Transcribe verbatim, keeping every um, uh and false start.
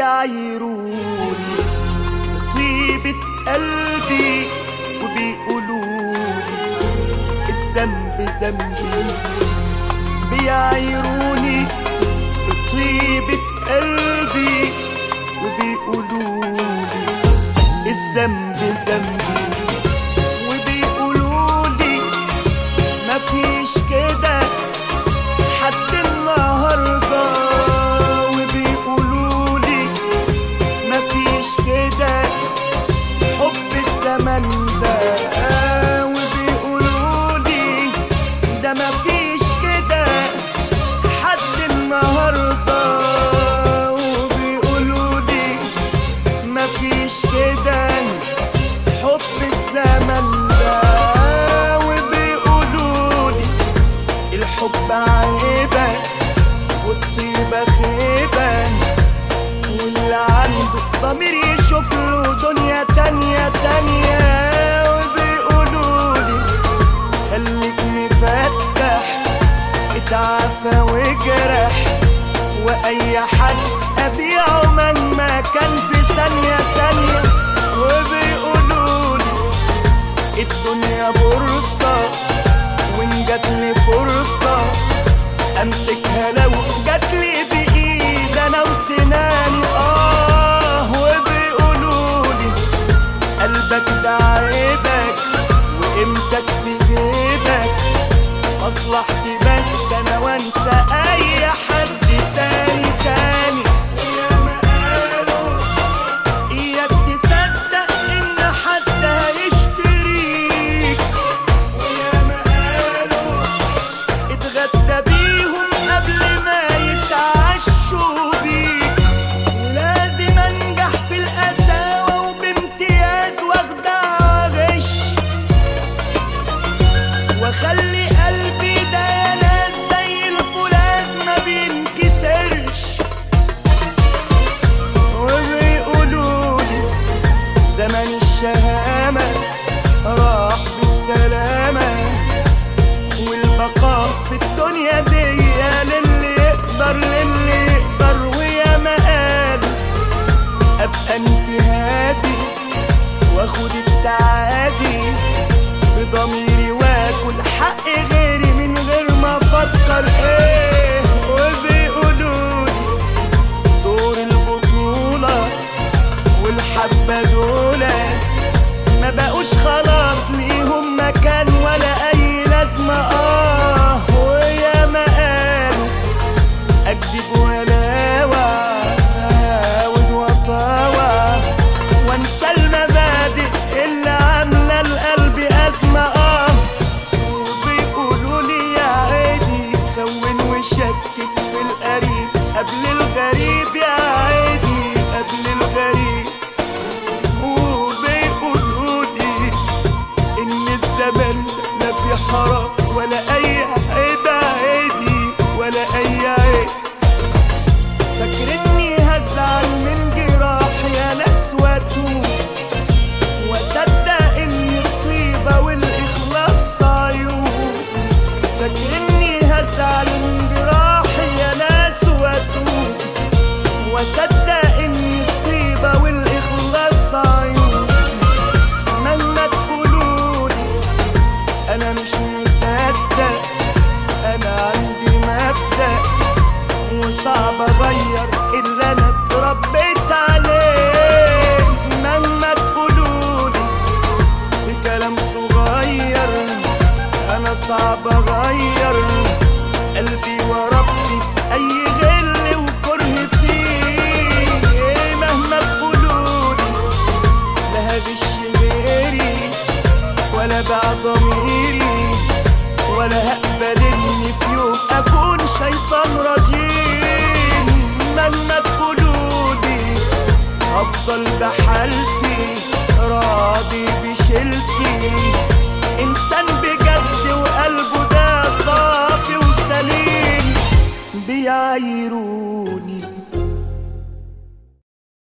بيعايروني طيبة قلبي وبيقولولي الذنب ذنبي. بيعايروني طيبة قلبي وبيقولولي الذنب ذنبي، وبيقولولي مفيش كده حد النهارده، وبيقولولي مفيش كده حب الزمن ده، وبيقولولي ده مفيش كده حد النهارده، وبيقولولي مفيش كده حب الزمن ده، وبيقولولي الحب عيبة والطيبة خيبة، واللي عنده ضمير يشوف له دنيا تانية تانية. وبيقولولي خليك مفتح اتعافى واجرح، واي حد ابيعه مهما كان في ثانية ثانية. وبيقولولي الدنيا بورصة وان جاتلي فرصة امسكها لو جاتلي بايد انا وسناني. اه وبيقولولي قلبك ده عيبك وقيمتك في جيبك، مصلحتي بس انا وانسى اي حد تاني تاني. وياما قالوا اياك تصدق ان حد هيشتريك، وياما قالوا اتغدى بيهم قبل ما يتعشوا بيك، ولازم انجح في القساوة وبامتياز واخدع غش، واخلي قلبي ده يا ناس زي الفولاذ ما بينكسرش. وبيقولولي زمن الشهامة راح بالسلامة، والبقاء في الدنيا دي للي يقدر للي يقدر. وياما قالوا ابقى انتهازي واخد التعازي في ضميري واكل حق غيري من غير ما افكر ايه. وبيقولولي دور البطولة والحبة دولة ما بقوش خلاص ليهم مكان ولا اي لازمة. اه وياما قالوا اكذب ولاوى اعاود وطاوى وانسى المبادئ اللي عاملة القلب ازمة. اه وبيقولولي يا عيني خون وشكك في القريب قبل الغريب، يا عيني قبل الغريب. وبيقولولي ان الزمن لا في حرام ولا اي عيب عيدي ولا اي عيب. فاكرني هزعل من جراح يا ناس واتوب، واصدق ان الطيبة والاخلاص عيوب. فاكرني هزعل من جراح يا ناس واتوب، واصدق ان الطيبة والاخلاص عيوب. مهما تقولولي انا مش مصدق، انا عندي مبدأ وصعب اغير اللي انا اتربيت عليه. مهما تقولولي في كلام صغير انا صعب اغير قلبي وربي اي غل وكره فيه. مهما تقولولي لا هغش غيري ولا باع ضميري، ولا هقبل اني في يوم اكون شيطان رجيم. مهما تقولولي هفضل بحالتي راضي بشيلتي، انسان بجد وقلبه ده صافي وسليم. بيعايروني